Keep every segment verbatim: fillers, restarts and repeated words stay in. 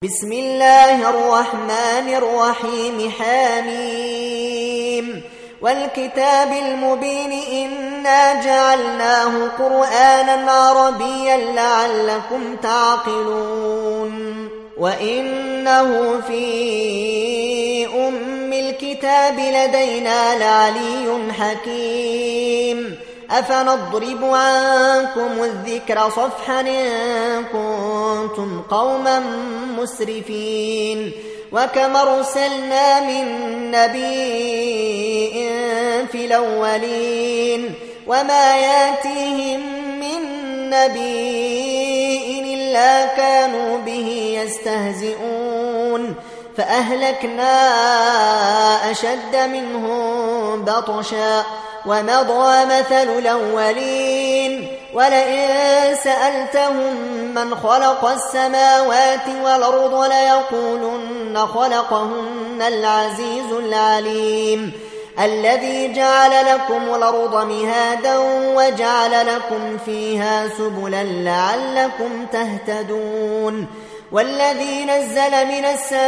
بسم الله الرحمن الرحيم حميم والكتاب المبين إنا جعلناه قرآنا عربيا لعلكم تعقلون وإنه في أم الكتاب لدينا لعلي حكيم أفنضرب عنكم الذكر صفحا إن كنتم قوما مسرفين وكم أرسلنا من نبي في الأولين وما ياتيهم من نبي إلا كانوا به يستهزئون فأهلكنا أشد منهم بطشا ومضى مثل الأولين ولئن سألتهم من خلق السماوات والأرض ليقولن خلقهن العزيز العليم الذي جعل لكم الأرض مهادا وجعل لكم فيها سبلا لعلكم تهتدون والذي نزل من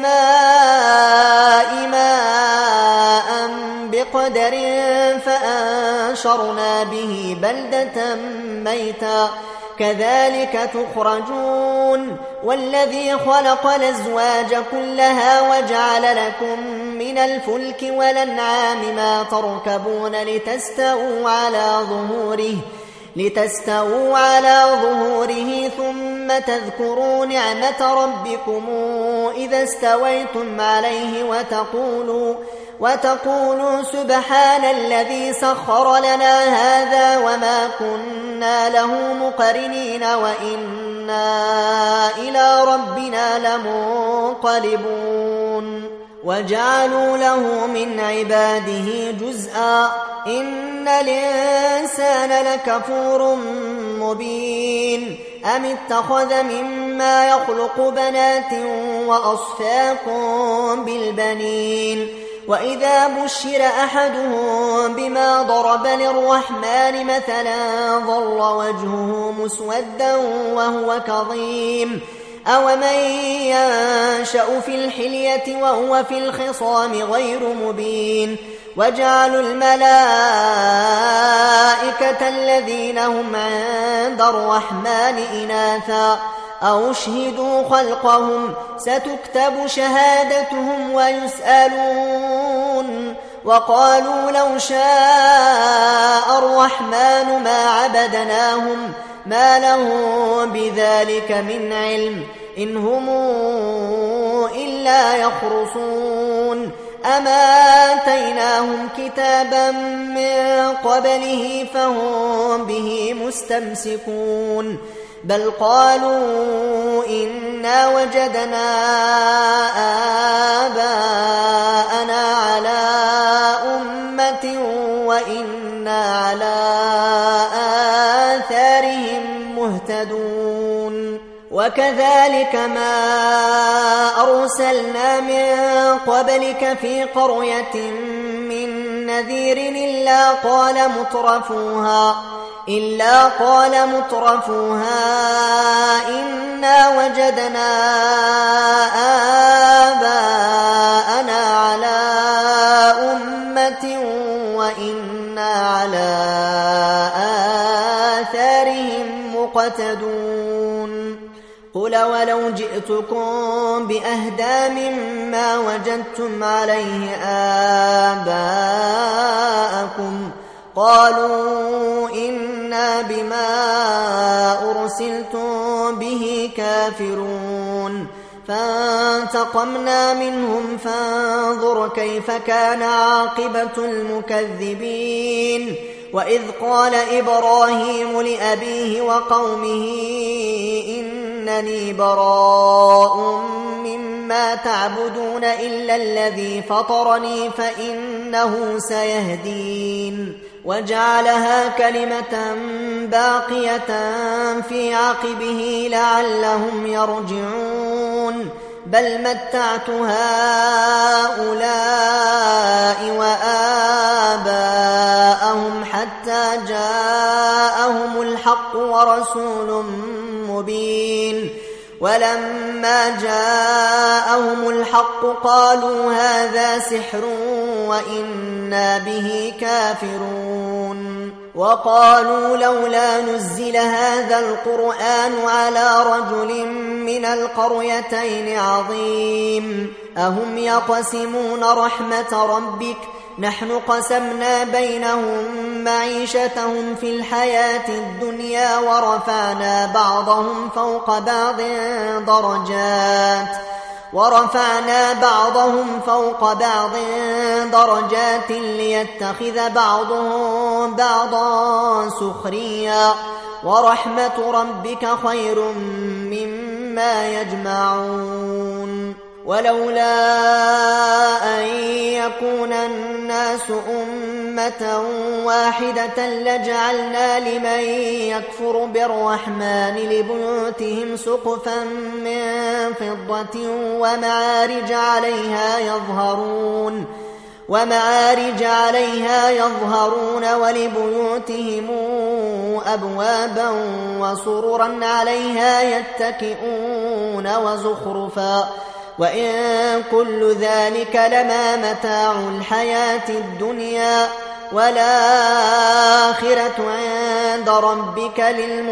السماء ماء بقدر فأنشرنا به بلدة ميتا كذلك تخرجون والذي خلق الأزواج كلها وجعل لكم من الفلك والأنعام ما تركبون لتستووا على ظهوره لتستووا على ظهوره ثم تذكروا نعمة ربكم إذا استويتم عليه وتقولوا, وتقولوا سبحان الذي سخر لنا هذا وما كنا له مقرنين وإنا إلى ربنا لمنقلبون وجعلوا له من عباده جزءا إن الإنسان لكفور مبين أم اتخذ مما يخلق بنات وأصفاكم بالبنين وإذا بشر أحدهم بما ضرب للرحمن مثلا ظل وجهه مسودا وهو كظيم أومن ينشأ في الحلية وهو في الخصام غير مبين وجعلوا الملائكة الذين هم عند الرحمن إناثا أو شهدوا خلقهم ستكتب شهادتهم ويسألون وقالوا لو شاء الرحمن ما عبدناهم ما لهم بذلك من علم إن هم إلا يخرصون أما آتيناهم كتابا من قبله فهم به مستمسكون بل قالوا إنا وجدنا آباءنا على أمة وإنا على آثارهم مهتدون وكذلك ما أرسلنا من قبلك في قرية من نذير إلا قال مترفوها إلا قال مترفوها إنا وجدنا آباءنا على أمة وإنا على آثارهم مقتدون قل ولو جئتكم بأهدى مما وجدتم عليه آباءكم قالوا إنا بما أرسلتم به كافرون فانتقمنا منهم فانظر كيف كان عاقبة المكذبين وإذ قال إبراهيم لأبيه وقومه إنني براء مما تعبدون إلا الذي فطرني فإنه سيهدين وجعلها كلمة باقية في عقبه لعلهم يرجعون بل متعت هؤلاء وآباءهم حتى جاءهم الحق ورسول مبين ولما جاءهم الحق قالوا هذا سحر وإنا به كافرون وقالوا لولا نزل هذا القرآن على رجل من القريتين عظيم أهم يقسمون رحمة ربك نحن قسمنا بينهم معيشتهم في الحياة الدنيا ورفعنا بعضهم فوق بعض درجات ورفعنا بعضهم فوق بعض درجات ليتخذ بعضهم بعضا سخريا ورحمة ربك خير مما يجمعون ولولا أن يكون الناس أمة واحدة لجعلنا لمن يكفر بالرحمن لبيوتهم سقفا من فضة ومعارج عليها يظهرون ومعارج عليها يظهرون ولبيوتهم أبوابا وسررا عليها يتكئون وزخرفا وإن كل ذلك لما متاع الحياة الدنيا والآخرة عند ربك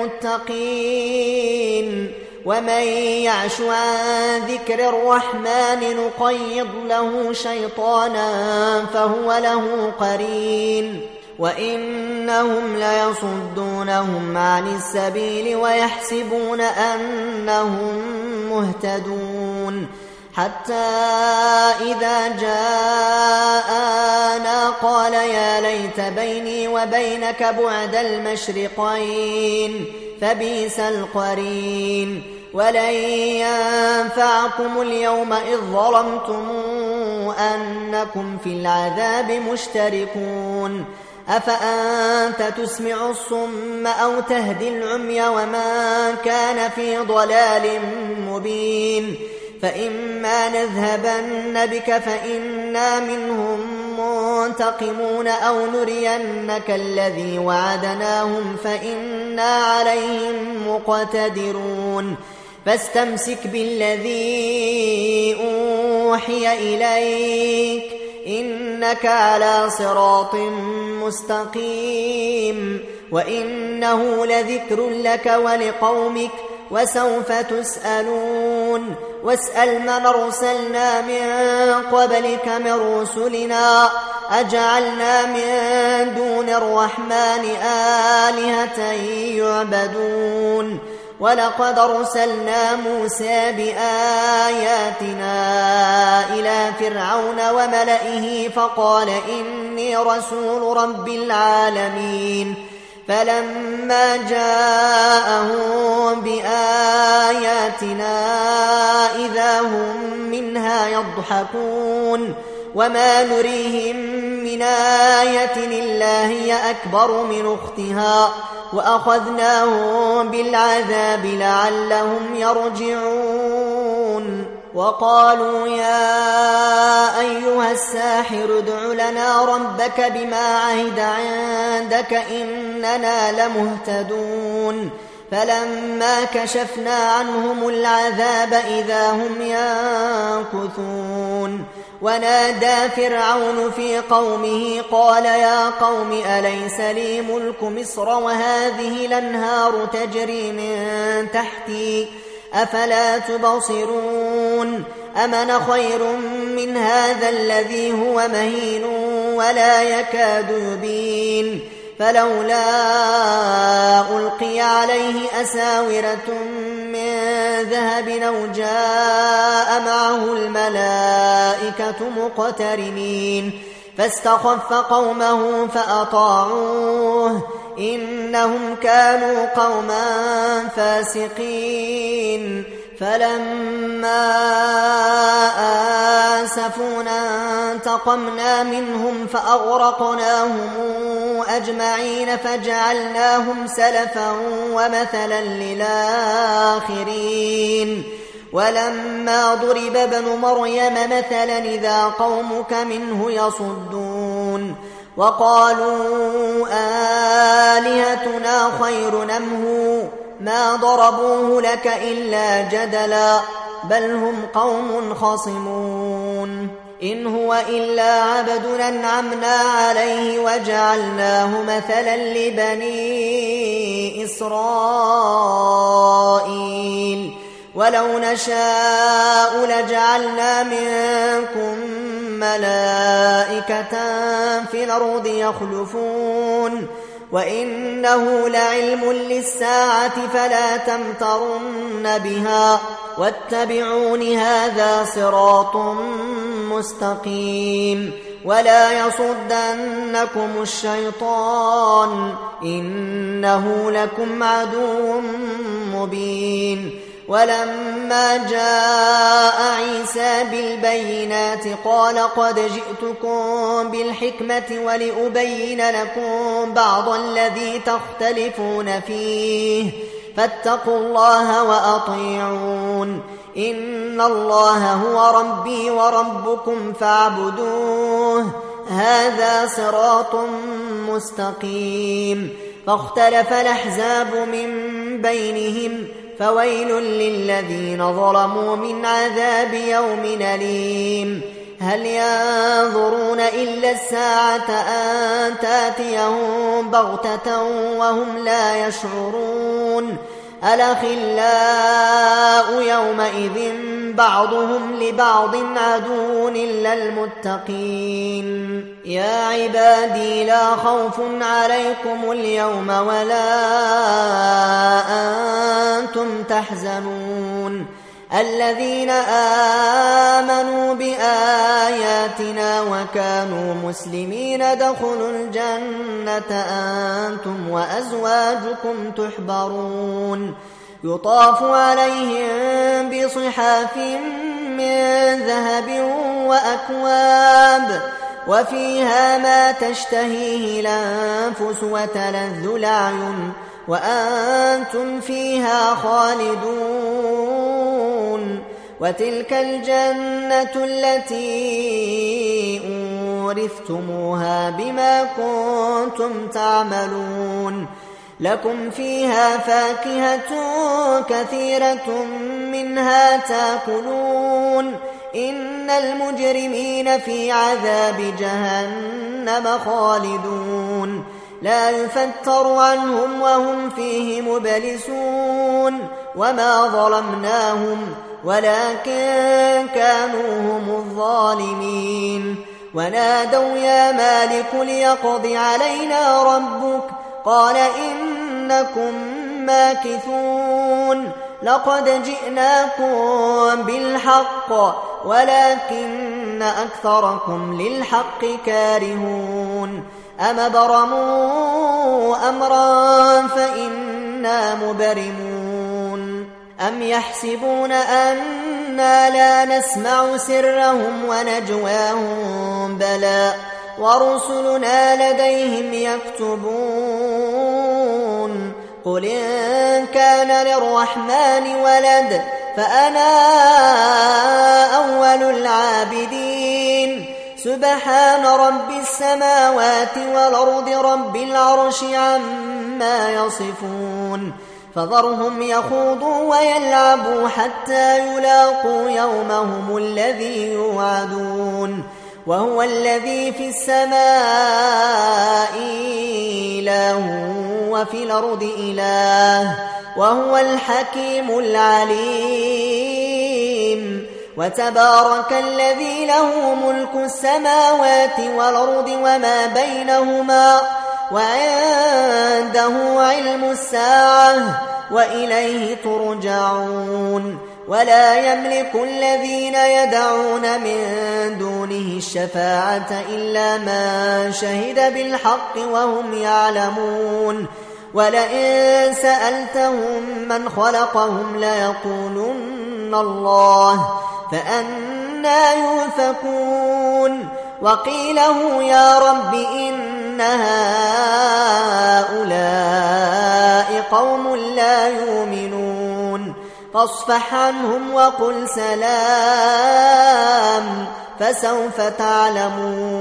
للمتقين ومن يعش عن ذكر الرحمن نقيض له شيطانا فهو له قرين وإنهم ليصدونهم عن السبيل ويحسبون أنهم مهتدون حتى إذا جاءنا قال يا ليت بيني وبينك بعد المشرقين فبئس القرين ولن ينفعكم اليوم إذ ظلمتم أنكم في العذاب مشتركون أفأنت تسمع الصم أو تهدي العمي ومن كان في ضلال مبين فإما نذهبن بك فإنا منهم منتقمون أو نرينك الذي وعدناهم فإنا عليهم مقتدرون فاستمسك بالذي أوحي إليك إنك على صراط مستقيم وإنه لذكر لك ولقومك وسوف تسألون واسأل من أرسلنا من قبلك من رسلنا أجعلنا من دون الرحمن آلهة يعبدون ولقد أرسلنا موسى بآياتنا إلى فرعون وملئه فقال إني رسول رب العالمين فلما جاءهم بآياتنا إذا هم منها يضحكون وما نريهم من آية إلا هي أكبر من أختها وأخذناهم بالعذاب لعلهم يرجعون وقالوا يا أيها الساحر ادع لنا ربك بما عهد عندك إننا لمهتدون فلما كشفنا عنهم العذاب إذا هم ينكثون ونادى فرعون في قومه قال يا قوم أليس لي ملك مصر وهذه الأنهار تجري من تحتي أفلا تبصرون أمن خير من هذا الذي هو مهين ولا يكاد يبين فلولا ألقي عليه أساورة من ذهب أو جاء معه الملائكة مقترنين فاستخف قومه فأطاعوه إنهم كانوا قوما فاسقين فلما آسفونا انتقمنا منهم فأغرقناهم أجمعين فجعلناهم سلفا ومثلا للآخرين ولما ضرب ابن مريم مثلا إذا قومك منه يصدون وقالوا آلهتنا خير أم هو ما ضربوه لك إلا جدلا بل هم قوم خصمون إن هو إلا عبد أنعمنا عليه وجعلناه مثلا لبني إسرائيل ولو نشاء لجعلنا منكم ملائكة في الأرض يخلفون وإنه لعلم للساعة فلا تمترن بها واتبعون هذا صراط مستقيم ولا يصدنكم الشيطان إنه لكم عدو مبين ولما جاء عيسى بالبينات قال قد جئتكم بالحكمة ولأبين لكم بعض الذي تختلفون فيه فاتقوا الله وأطيعون إن الله هو ربي وربكم فاعبدوه هذا صراط مستقيم فاختلف الأحزاب من بينهم فويل للذين ظلموا من عذاب يوم أليم هل ينظرون إلا الساعة أن تأتيهم بغتة وهم لا يشعرون الأخلاء يومئذ بعضهم لبعض عدو إلا المتقين يا عبادي لا خوف عليكم اليوم ولا أنتم تحزنون الذين آمنوا بآياتنا وكانوا مسلمين ادخلوا الجنة أنتم وأزواجكم تحبرون يطاف عليهم بصحاف من ذهب وأكواب وفيها ما تشتهيه الأنفس وتلذ الأعين وأنتم فيها خالدون وتلك الجنة التي أورثتموها بما كنتم تعملون لكم فيها فاكهة كثيرة منها تأكلون إن المجرمين في عذاب جهنم خالدون لا يفتر عنهم وهم فيه مبلسون وما ظلمناهم ولكن كانوا هم الظالمين ونادوا يا مالك ليقض علينا ربك قال إنكم ماكثون لقد جئناكم بالحق ولكن أكثركم للحق كارهون أم برموا أمرا فإنا مبرمون أم يحسبون أنا لا نسمع سرهم ونجواهم بلى ورسلنا لديهم يكتبون قل إن كان للرحمن ولد فأنا أول العابدين سبحان رب السماوات والأرض رب العرش عما يصفون فذرهم يخوضوا ويلعبوا حتى يلاقوا يومهم الذي يوعدون وهو الذي في السماء إله وفي الأرض إله وهو الحكيم العليم وتبارك الذي له ملك السماوات والأرض وما بينهما وعنده علم الساعة وإليه ترجعون ولا يملك الذين يدعون من دونه الشفاعة إلا من شهد بالحق وهم يعلمون ولئن سألتهم من خلقهم ليقولن الله فأنى يؤفكون وقيله يا رب إن هؤلاء قوم لا يؤمنون فاصفح عنهم وقل سلام فسوف تعلمون